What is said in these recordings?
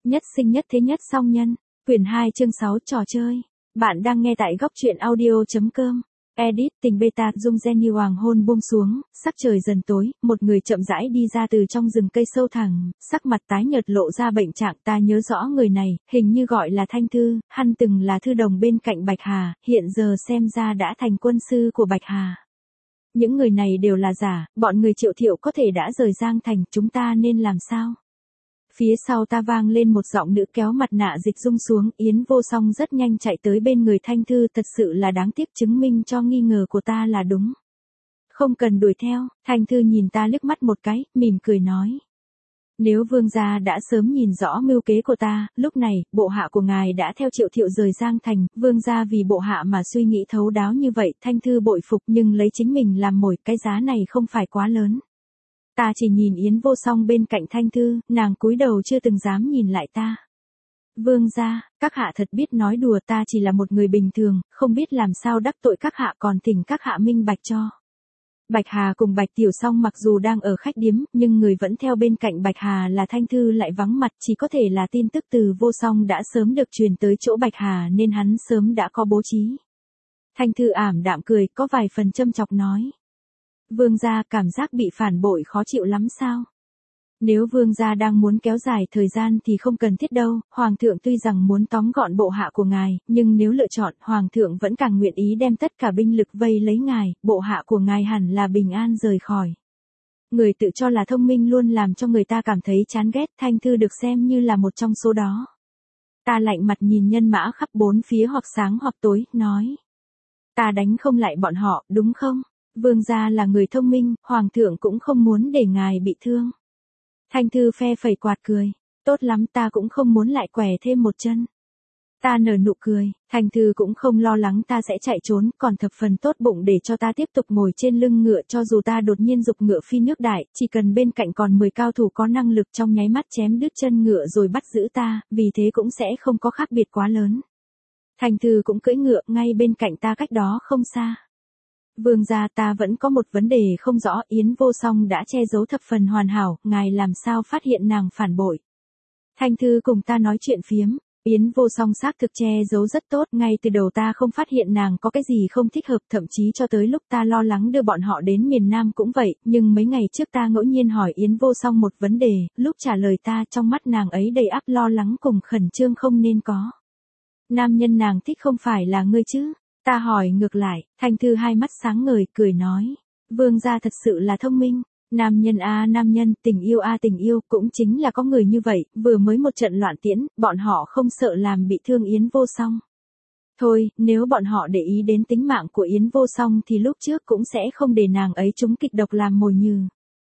Nhất sinh nhất thế nhất song nhân. Quyển 2 chương 6 trò chơi. Bạn đang nghe tại góc truyện audio.com. Edit tình beta dung Jenny hoàng hôn buông xuống, sắc trời dần tối, một người chậm rãi đi ra từ trong rừng cây sâu thẳm, sắc mặt tái nhợt lộ ra bệnh trạng. Ta nhớ rõ người này, hình như gọi là Thanh Thư, hắn từng là thư đồng bên cạnh Bạch Hà, hiện giờ xem ra đã thành quân sư của Bạch Hà. Những người này đều là giả, bọn người Triệu Thiệu có thể đã rời Giang Thành, chúng ta nên làm sao? Phía sau ta vang lên một giọng nữ kéo mặt nạ Dịch Dung xuống, Yến Vô Song rất nhanh chạy tới bên người Thanh Thư, thật sự là đáng tiếc, chứng minh cho nghi ngờ của ta là đúng. Không cần đuổi theo. Thanh Thư nhìn ta liếc mắt một cái, mỉm cười nói. Nếu vương gia đã sớm nhìn rõ mưu kế của ta, lúc này, bộ hạ của ngài đã theo Triệu Thiệu rời Giang Thành, vương gia vì bộ hạ mà suy nghĩ thấu đáo như vậy, Thanh Thư bội phục, nhưng lấy chính mình làm mồi, cái giá này không phải quá lớn. Ta chỉ nhìn Yến Vô Song bên cạnh Thanh Thư, nàng cúi đầu chưa từng dám nhìn lại ta. Vương gia, các hạ thật biết nói đùa, ta chỉ là một người bình thường, không biết làm sao đắc tội các hạ, còn thỉnh các hạ minh bạch cho. Bạch Hà cùng Bạch Tiểu Song mặc dù đang ở khách điếm, nhưng người vẫn theo bên cạnh Bạch Hà là Thanh Thư lại vắng mặt, chỉ có thể là tin tức từ Vô Song đã sớm được truyền tới chỗ Bạch Hà nên hắn sớm đã có bố trí. Thanh Thư ảm đạm cười, có vài phần châm chọc nói. Vương gia cảm giác bị phản bội khó chịu lắm sao? Nếu vương gia đang muốn kéo dài thời gian thì không cần thiết đâu, hoàng thượng tuy rằng muốn tóm gọn bộ hạ của ngài, nhưng nếu lựa chọn, hoàng thượng vẫn càng nguyện ý đem tất cả binh lực vây lấy ngài, bộ hạ của ngài hẳn là bình an rời khỏi. Người tự cho là thông minh luôn làm cho người ta cảm thấy chán ghét, Thanh Thư được xem như là một trong số đó. Ta lạnh mặt nhìn nhân mã khắp bốn phía hoặc sáng hoặc tối, nói. Ta đánh không lại bọn họ, đúng không? Vương gia là người thông minh, hoàng thượng cũng không muốn để ngài bị thương. Thanh Thư phe phẩy quạt cười, tốt lắm, ta cũng không muốn lại quẻ thêm một chân. Ta nở nụ cười, Thanh Thư cũng không lo lắng ta sẽ chạy trốn, còn thập phần tốt bụng để cho ta tiếp tục ngồi trên lưng ngựa, cho dù ta đột nhiên giục ngựa phi nước đại, chỉ cần bên cạnh còn 10 cao thủ có năng lực trong nháy mắt chém đứt chân ngựa rồi bắt giữ ta, vì thế cũng sẽ không có khác biệt quá lớn. Thanh Thư cũng cưỡi ngựa ngay bên cạnh ta cách đó không xa. Vương gia, ta vẫn có một vấn đề không rõ, Yến Vô Song đã che giấu thập phần hoàn hảo, ngài làm sao phát hiện nàng phản bội? Thanh Thư cùng ta nói chuyện phiếm, Yến Vô Song xác thực che giấu rất tốt, ngay từ đầu ta không phát hiện nàng có cái gì không thích hợp, thậm chí cho tới lúc ta lo lắng đưa bọn họ đến miền Nam cũng vậy, nhưng mấy ngày trước ta ngẫu nhiên hỏi Yến Vô Song một vấn đề, lúc trả lời ta trong mắt nàng ấy đầy ắp lo lắng cùng khẩn trương không nên có. Nam nhân nàng thích không phải là ngươi chứ? Ta hỏi ngược lại, Thanh Thư hai mắt sáng ngời, cười nói. Vương gia thật sự là thông minh. Nam nhân a nam nhân, tình yêu a tình yêu, cũng chính là có người như vậy, vừa mới một trận loạn tiễn, bọn họ không sợ làm bị thương Yến Vô Song. Thôi, nếu bọn họ để ý đến tính mạng của Yến Vô Song thì lúc trước cũng sẽ không để nàng ấy trúng kịch độc làm mồi nhử.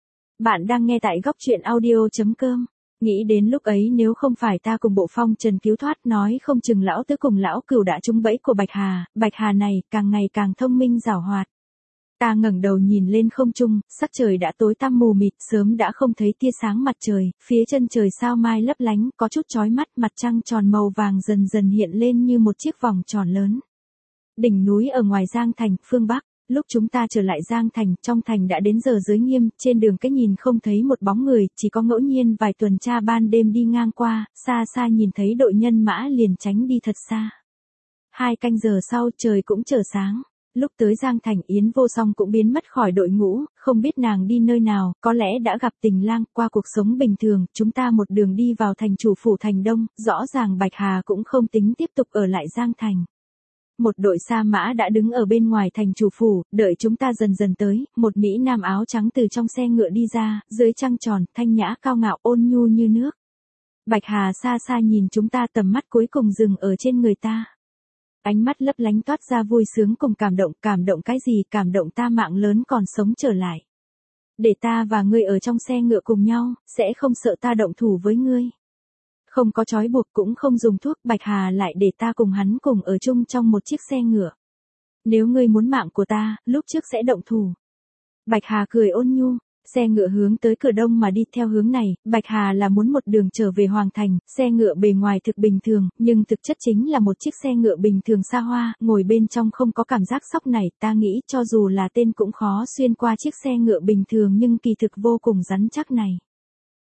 Bạn đang nghe tại góc truyện audio.com. Nghĩ đến lúc ấy nếu không phải ta cùng Bộ Phong Trần cứu thoát, nói không chừng lão tứ cùng lão cửu đã trúng bẫy của Bạch Hà này càng ngày càng thông minh giảo hoạt. Ta ngẩng đầu nhìn lên không trung, sắc trời đã tối tăm mù mịt, sớm đã không thấy tia sáng mặt trời, phía chân trời sao mai lấp lánh, có chút chói mắt, mặt trăng tròn màu vàng dần dần hiện lên như một chiếc vòng tròn lớn. Đỉnh núi ở ngoài Giang Thành, phương Bắc. Lúc chúng ta trở lại Giang Thành, trong thành đã đến giờ giới nghiêm, trên đường cái nhìn không thấy một bóng người, chỉ có ngẫu nhiên vài tuần tra ban đêm đi ngang qua, xa xa nhìn thấy đội nhân mã liền tránh đi thật xa. 2 canh giờ sau trời cũng trở sáng. Lúc tới Giang Thành, Yến Vô Song cũng biến mất khỏi đội ngũ, không biết nàng đi nơi nào, có lẽ đã gặp tình lang, qua cuộc sống bình thường, chúng ta một đường đi vào thành chủ phủ thành Đông, rõ ràng Bạch Hà cũng không tính tiếp tục ở lại Giang Thành. Một đội sa mã đã đứng ở bên ngoài thành chủ phủ, đợi chúng ta dần dần tới, một mỹ nam áo trắng từ trong xe ngựa đi ra, dưới trăng tròn, thanh nhã cao ngạo ôn nhu như nước. Bạch Hà xa xa nhìn chúng ta, tầm mắt cuối cùng dừng ở trên người ta. Ánh mắt lấp lánh toát ra vui sướng cùng cảm động cái gì, cảm động ta mạng lớn còn sống trở lại. Để ta và ngươi ở trong xe ngựa cùng nhau, sẽ không sợ ta động thủ với ngươi. Không có trói buộc cũng không dùng thuốc, Bạch Hà lại để ta cùng hắn cùng ở chung trong một chiếc xe ngựa. Nếu ngươi muốn mạng của ta, lúc trước sẽ động thủ. Bạch Hà cười ôn nhu, xe ngựa hướng tới cửa đông mà đi theo hướng này, Bạch Hà là muốn một đường trở về Hoàng Thành, xe ngựa bề ngoài thực bình thường, nhưng thực chất chính là một chiếc xe ngựa bình thường xa hoa, ngồi bên trong không có cảm giác sóc này, ta nghĩ cho dù là tên cũng khó xuyên qua chiếc xe ngựa bình thường nhưng kỳ thực vô cùng rắn chắc này.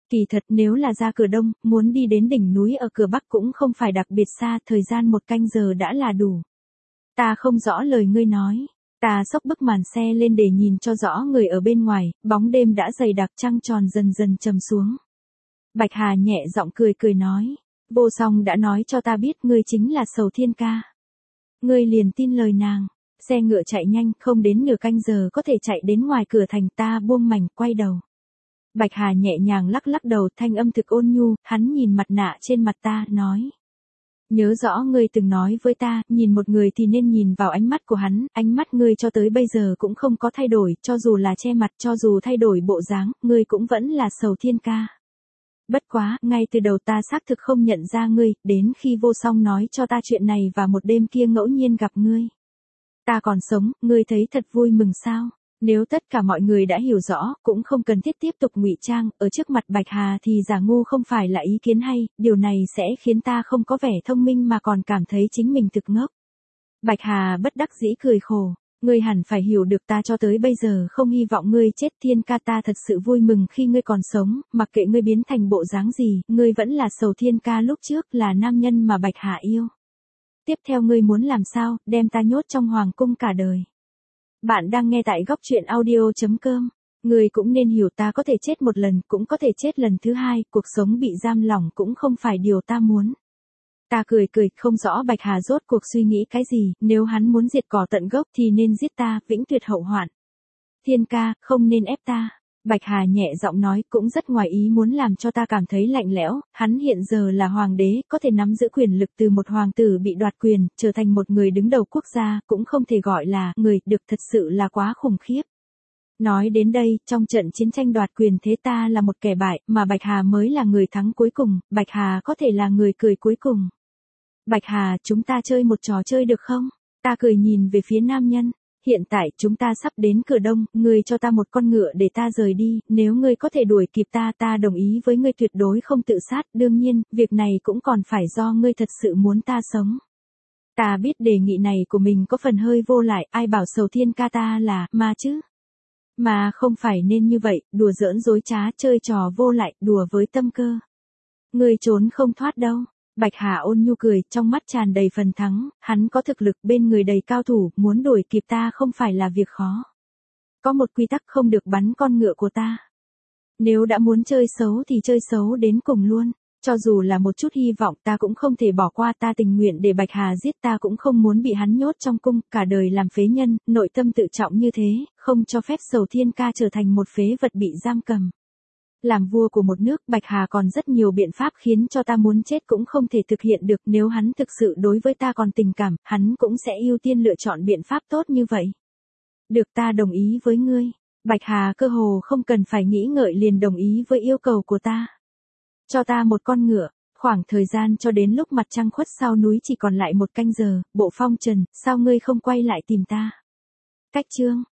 Kỳ thật nếu là ra cửa đông, muốn đi đến đỉnh núi ở cửa bắc cũng không phải đặc biệt xa, thời gian 1 canh giờ đã là đủ. Ta không rõ lời ngươi nói. Ta xốc bức màn xe lên để nhìn cho rõ người ở bên ngoài, bóng đêm đã dày đặc, trăng tròn dần dần trầm xuống. Bạch Hà nhẹ giọng cười cười nói. Vô Song đã nói cho ta biết ngươi chính là Sầu Thiên ca. Ngươi liền tin lời nàng. Xe ngựa chạy nhanh, không đến nửa canh giờ có thể chạy đến ngoài cửa thành. Ta buông mảnh, quay đầu. Bạch Hà nhẹ nhàng lắc lắc đầu, thanh âm thực ôn nhu, hắn nhìn mặt nạ trên mặt ta, nói. Nhớ rõ ngươi từng nói với ta, nhìn một người thì nên nhìn vào ánh mắt của hắn, ánh mắt ngươi cho tới bây giờ cũng không có thay đổi, cho dù là che mặt, cho dù thay đổi bộ dáng, ngươi cũng vẫn là Sầu Thiên ca. Bất quá, ngay từ đầu ta xác thực không nhận ra ngươi, đến khi Vô Song nói cho ta chuyện này và một đêm kia ngẫu nhiên gặp ngươi. Ta còn sống, ngươi thấy thật vui mừng sao? Nếu tất cả mọi người đã hiểu rõ, cũng không cần thiết tiếp tục ngụy trang, ở trước mặt Bạch Hà thì giả ngu không phải là ý kiến hay, điều này sẽ khiến ta không có vẻ thông minh mà còn cảm thấy chính mình thực ngốc. Bạch Hà bất đắc dĩ cười khổ, ngươi hẳn phải hiểu được ta cho tới bây giờ không hy vọng ngươi chết. Thiên ca, ta thật sự vui mừng khi ngươi còn sống, mặc kệ ngươi biến thành bộ dáng gì, ngươi vẫn là Sầu Thiên ca lúc trước, là nam nhân mà Bạch Hà yêu. Tiếp theo ngươi muốn làm sao, đem ta nhốt trong hoàng cung cả đời. Bạn đang nghe tại góc truyện audio.com. Ngươi cũng nên hiểu ta có thể chết một lần, cũng có thể chết lần thứ hai, cuộc sống bị giam lỏng cũng không phải điều ta muốn. Ta cười cười, không rõ Bạch Hà rốt cuộc suy nghĩ cái gì, nếu hắn muốn diệt cỏ tận gốc thì nên giết ta, vĩnh tuyệt hậu hoạn. Thiên ca, không nên ép ta. Bạch Hà nhẹ giọng nói, cũng rất ngoài ý muốn làm cho ta cảm thấy lạnh lẽo, hắn hiện giờ là hoàng đế, có thể nắm giữ quyền lực từ một hoàng tử bị đoạt quyền, trở thành một người đứng đầu quốc gia, cũng không thể gọi là người, được, thật sự là quá khủng khiếp. Nói đến đây, trong trận chiến tranh đoạt quyền thế ta là một kẻ bại, mà Bạch Hà mới là người thắng cuối cùng, Bạch Hà có thể là người cười cuối cùng. Bạch Hà, chúng ta chơi một trò chơi được không? Ta cười nhìn về phía nam nhân. Hiện tại chúng ta sắp đến cửa đông, ngươi cho ta một con ngựa để ta rời đi, nếu ngươi có thể đuổi kịp ta, ta đồng ý với ngươi tuyệt đối không tự sát, đương nhiên, việc này cũng còn phải do ngươi thật sự muốn ta sống. Ta biết đề nghị này của mình có phần hơi vô lại, ai bảo Sầu Thiên ca ta là ma chứ? Mà không phải nên như vậy, đùa giỡn dối trá, chơi trò vô lại, đùa với tâm cơ. Ngươi trốn không thoát đâu. Bạch Hà ôn nhu cười, trong mắt tràn đầy phần thắng, hắn có thực lực, bên người đầy cao thủ, muốn đuổi kịp ta không phải là việc khó. Có một quy tắc, không được bắn con ngựa của ta. Nếu đã muốn chơi xấu thì chơi xấu đến cùng luôn. Cho dù là một chút hy vọng ta cũng không thể bỏ qua, ta tình nguyện để Bạch Hà giết, ta cũng không muốn bị hắn nhốt trong cung, cả đời làm phế nhân, nội tâm tự trọng như thế, không cho phép Sầu Thiên ca trở thành một phế vật bị giam cầm. Làm vua của một nước, Bạch Hà còn rất nhiều biện pháp khiến cho ta muốn chết cũng không thể thực hiện được, nếu hắn thực sự đối với ta còn tình cảm, hắn cũng sẽ ưu tiên lựa chọn biện pháp tốt như vậy. Được, ta đồng ý với ngươi. Bạch Hà cơ hồ không cần phải nghĩ ngợi liền đồng ý với yêu cầu của ta. Cho ta một con ngựa, khoảng thời gian cho đến lúc mặt trăng khuất sau núi chỉ còn lại 1 canh giờ, Bộ Phong Trần, sao ngươi không quay lại tìm ta? Cách chương.